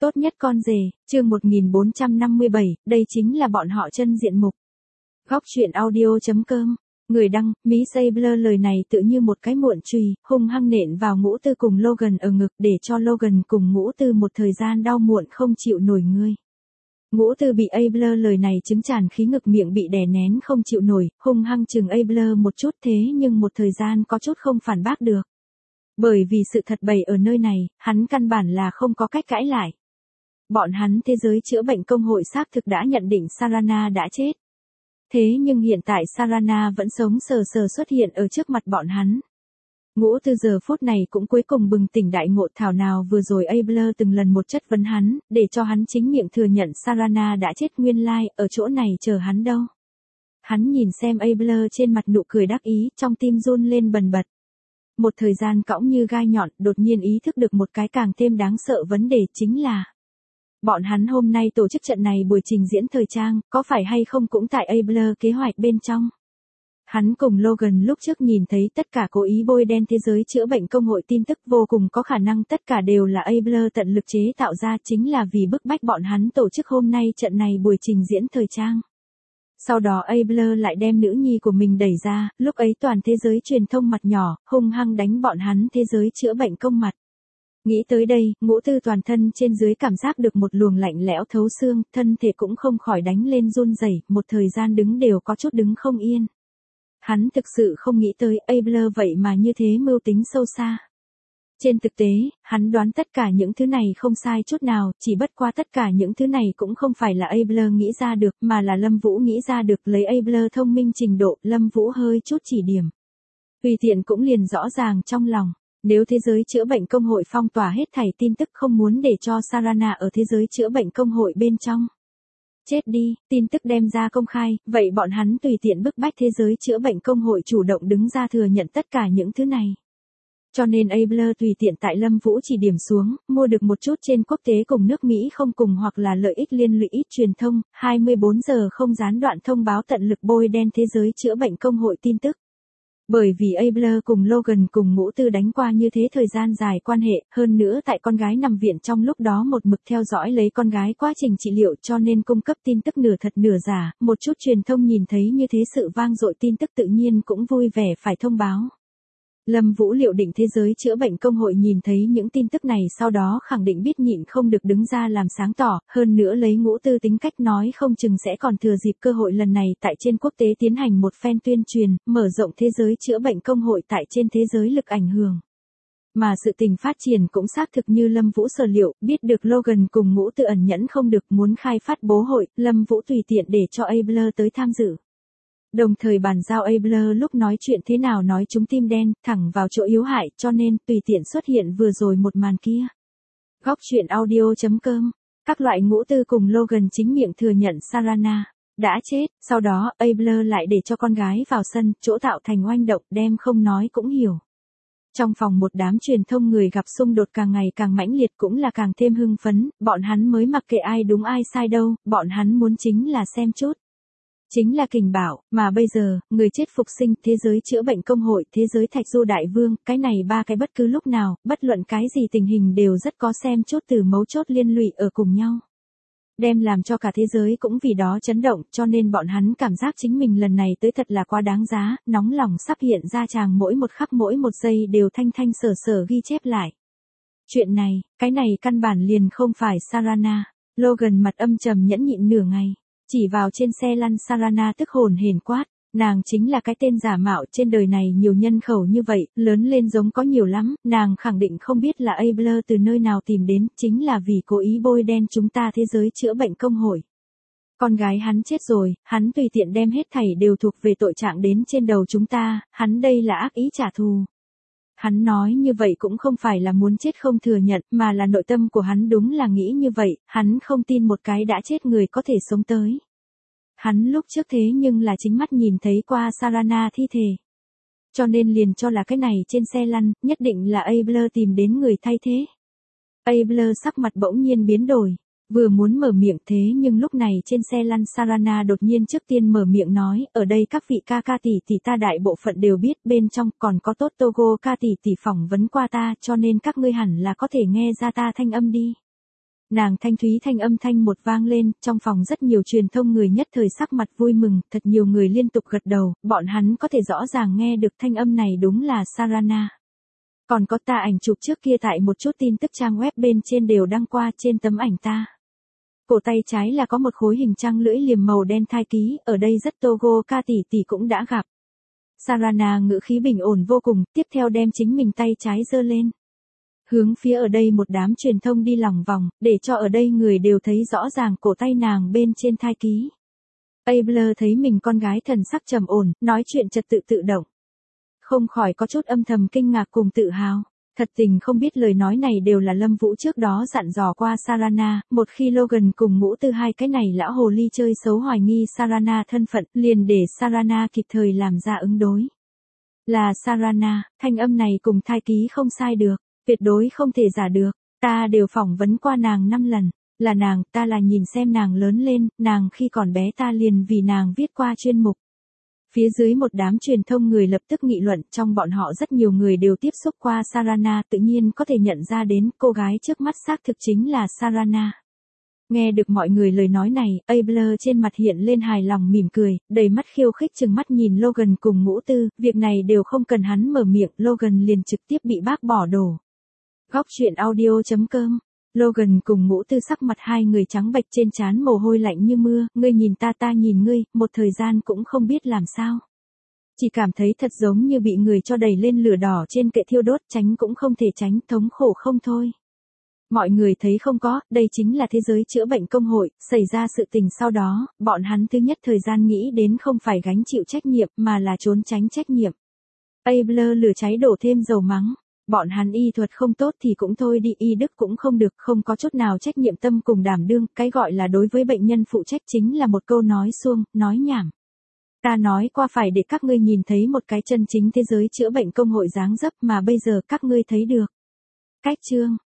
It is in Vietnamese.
Tốt nhất con rể, chương 1457, đây chính là bọn họ chân diện mục. Góc truyện audio.com. Người đăng, Miss Abler lời này tự như một cái muộn chùy, hung hăng nện vào Ngũ Tư cùng Logan ở ngực để cho Logan cùng Ngũ Tư một thời gian đau muộn không chịu nổi ngươi. Ngũ Tư bị Abler lời này chứng tràn khí ngực miệng bị đè nén không chịu nổi, hung hăng chừng Abler một chút thế nhưng một thời gian có chút không phản bác được. Bởi vì sự thật bày ở nơi này, hắn căn bản là không có cách cãi lại. Bọn hắn thế giới chữa bệnh công hội xác thực đã nhận định Sarana đã chết. Thế nhưng hiện tại Sarana vẫn sống sờ sờ xuất hiện ở trước mặt bọn hắn. Ngũ Tư giờ phút này cũng cuối cùng bừng tỉnh đại ngộ thảo nào vừa rồi Abler từng lần một chất vấn hắn, để cho hắn chính miệng thừa nhận Sarana đã chết nguyên lai, ở chỗ này chờ hắn đâu. Hắn nhìn xem Abler trên mặt nụ cười đắc ý, trong tim run lên bần bật. Một thời gian cõng như gai nhọn, đột nhiên ý thức được một cái càng thêm đáng sợ vấn đề chính là bọn hắn hôm nay tổ chức trận này buổi trình diễn thời trang, có phải hay không cũng tại Abler kế hoạch bên trong. Hắn cùng Logan lúc trước nhìn thấy tất cả cố ý bôi đen thế giới chữa bệnh công hội tin tức vô cùng có khả năng tất cả đều là Abler tận lực chế tạo ra chính là vì bức bách bọn hắn tổ chức hôm nay trận này buổi trình diễn thời trang. Sau đó Abler lại đem nữ nhi của mình đẩy ra, lúc ấy toàn thế giới truyền thông mặt nhỏ, hung hăng đánh bọn hắn thế giới chữa bệnh công mặt. Nghĩ tới đây, Ngũ Tư toàn thân trên dưới cảm giác được một luồng lạnh lẽo thấu xương, thân thể cũng không khỏi đánh lên run rẩy, một thời gian đứng đều có chút đứng không yên. Hắn thực sự không nghĩ tới Abler vậy mà như thế mưu tính sâu xa. Trên thực tế, hắn đoán tất cả những thứ này không sai chút nào, chỉ bất qua tất cả những thứ này cũng không phải là Abler nghĩ ra được mà là Lâm Vũ nghĩ ra được lấy Abler thông minh trình độ, Lâm Vũ hơi chút chỉ điểm. Tùy tiện cũng liền rõ ràng trong lòng. Nếu thế giới chữa bệnh công hội phong tỏa hết thảy tin tức không muốn để cho Sarana ở thế giới chữa bệnh công hội bên trong. Chết đi, tin tức đem ra công khai, vậy bọn hắn tùy tiện bức bách thế giới chữa bệnh công hội chủ động đứng ra thừa nhận tất cả những thứ này. Cho nên Abler tùy tiện tại Lâm Vũ chỉ điểm xuống, mua được một chút trên quốc tế cùng nước Mỹ không cùng hoặc là lợi ích liên lụy ít truyền thông, 24 giờ không gián đoạn thông báo tận lực bôi đen thế giới chữa bệnh công hội tin tức. Bởi vì Abler cùng Logan cùng Ngũ Tư đánh qua như thế thời gian dài quan hệ, hơn nữa tại con gái nằm viện trong lúc đó một mực theo dõi lấy con gái quá trình trị liệu cho nên cung cấp tin tức nửa thật nửa giả, một chút truyền thông nhìn thấy như thế sự vang dội tin tức tự nhiên cũng vui vẻ phải thông báo. Lâm Vũ liệu định thế giới chữa bệnh công hội nhìn thấy những tin tức này sau đó khẳng định biết nhịn không được đứng ra làm sáng tỏ, hơn nữa lấy Ngũ Tư tính cách nói không chừng sẽ còn thừa dịp cơ hội lần này tại trên quốc tế tiến hành một phen tuyên truyền, mở rộng thế giới chữa bệnh công hội tại trên thế giới lực ảnh hưởng. Mà sự tình phát triển cũng xác thực như Lâm Vũ sở liệu, biết được Logan cùng Ngũ Tư ẩn nhẫn không được muốn khai phát bố hội, Lâm Vũ tùy tiện để cho Abler tới tham dự. Đồng thời bàn giao Abler lúc nói chuyện thế nào nói chúng tim đen, thẳng vào chỗ yếu hại cho nên tùy tiện xuất hiện vừa rồi một màn kia. Góc truyện audio.com. Các loại Ngũ Tư cùng Logan chính miệng thừa nhận Sarana đã chết, sau đó Abler lại để cho con gái vào sân, chỗ tạo thành oanh động đem không nói cũng hiểu. Trong phòng một đám truyền thông người gặp xung đột càng ngày càng mãnh liệt cũng là càng thêm hưng phấn, bọn hắn mới mặc kệ ai đúng ai sai đâu, bọn hắn muốn chính là xem chút. Chính là kình bảo, mà bây giờ, người chết phục sinh, thế giới chữa bệnh công hội, thế giới Thạch Du Đại Vương, cái này ba cái bất cứ lúc nào, bất luận cái gì tình hình đều rất có xem chốt từ mấu chốt liên lụy ở cùng nhau. Đem làm cho cả thế giới cũng vì đó chấn động, cho nên bọn hắn cảm giác chính mình lần này tới thật là quá đáng giá, nóng lòng sắp hiện ra chàng mỗi một khắc mỗi một giây đều thanh thanh sở sở ghi chép lại. Chuyện này, cái này căn bản liền không phải Sarana. Logan mặt âm trầm nhẫn nhịn nửa ngày. Chỉ vào trên xe lăn Sarana tức hồn hển quát, nàng chính là cái tên giả mạo trên đời này nhiều nhân khẩu như vậy, lớn lên giống có nhiều lắm, nàng khẳng định không biết là Abler từ nơi nào tìm đến, chính là vì cố ý bôi đen chúng ta thế giới chữa bệnh công hội. Con gái hắn chết rồi, hắn tùy tiện đem hết thảy đều thuộc về tội trạng đến trên đầu chúng ta, hắn đây là ác ý trả thù. Hắn nói như vậy cũng không phải là muốn chết không thừa nhận, mà là nội tâm của hắn đúng là nghĩ như vậy, hắn không tin một cái đã chết người có thể sống tới. Hắn lúc trước thế nhưng là chính mắt nhìn thấy qua Sarana thi thể. Cho nên liền cho là cái này trên xe lăn, nhất định là Abler tìm đến người thay thế. Abler sắc mặt bỗng nhiên biến đổi. Vừa muốn mở miệng thế nhưng lúc này trên xe lăn Sarana đột nhiên trước tiên mở miệng nói, ở đây các vị ca ca tỷ tỷ ta đại bộ phận đều biết, bên trong còn có tốt Togo ca tỷ tỷ phỏng vấn qua ta cho nên các ngươi hẳn là có thể nghe ra ta thanh âm đi. Nàng thanh thúy thanh âm thanh một vang lên, trong phòng rất nhiều truyền thông người nhất thời sắc mặt vui mừng, thật nhiều người liên tục gật đầu, bọn hắn có thể rõ ràng nghe được thanh âm này đúng là Sarana. Còn có ta ảnh chụp trước kia tại một chút tin tức trang web bên trên đều đăng qua trên tấm ảnh ta. Cổ tay trái là có một khối hình trăng lưỡi liềm màu đen thai ký, ở đây rất Togo ca tỷ tỷ cũng đã gặp. Sarana ngữ khí bình ổn vô cùng, tiếp theo đem chính mình tay trái giơ lên. Hướng phía ở đây một đám truyền thông đi lòng vòng, để cho ở đây người đều thấy rõ ràng cổ tay nàng bên trên thai ký. Abler thấy mình con gái thần sắc trầm ổn, nói chuyện trật tự tự động. Không khỏi có chút âm thầm kinh ngạc cùng tự hào. Thật tình không biết lời nói này đều là Lâm Vũ trước đó dặn dò qua Sarana, một khi Logan cùng Ngũ Tư hai cái này lão hồ ly chơi xấu hoài nghi Sarana thân phận, liền để Sarana kịp thời làm ra ứng đối. Là Sarana, thanh âm này cùng thai ký không sai được, tuyệt đối không thể giả được, ta đều phỏng vấn qua nàng 5 lần, là nàng, ta là nhìn xem nàng lớn lên, nàng khi còn bé ta liền vì nàng viết qua chuyên mục. Phía dưới một đám truyền thông người lập tức nghị luận, trong bọn họ rất nhiều người đều tiếp xúc qua Sarana, tự nhiên có thể nhận ra đến cô gái trước mắt xác thực chính là Sarana. Nghe được mọi người lời nói này, Abler trên mặt hiện lên hài lòng mỉm cười, đầy mắt khiêu khích chừng mắt nhìn Logan cùng Ngũ Tư, việc này đều không cần hắn mở miệng, Logan liền trực tiếp bị bác bỏ đổ. Góc truyện audio.com. Logan cùng Ngũ Tư sắc mặt hai người trắng bệch, trên trán mồ hôi lạnh như mưa, ngươi nhìn ta ta nhìn ngươi, một thời gian cũng không biết làm sao. Chỉ cảm thấy thật giống như bị người cho đẩy lên lửa đỏ trên kệ thiêu đốt, tránh cũng không thể tránh, thống khổ không thôi. Mọi người thấy không có, đây chính là thế giới chữa bệnh công hội, xảy ra sự tình sau đó, bọn hắn thứ nhất thời gian nghĩ đến không phải gánh chịu trách nhiệm mà là trốn tránh trách nhiệm. Abler lửa cháy đổ thêm dầu mắng. Bọn hắn y thuật không tốt thì cũng thôi đi, y đức cũng không được, không có chút nào trách nhiệm tâm cùng đảm đương, cái gọi là đối với bệnh nhân phụ trách chính là một câu nói suông, nói nhảm. Ta nói qua phải để các ngươi nhìn thấy một cái chân chính thế giới chữa bệnh công hội dáng dấp mà bây giờ các ngươi thấy được. Cách chương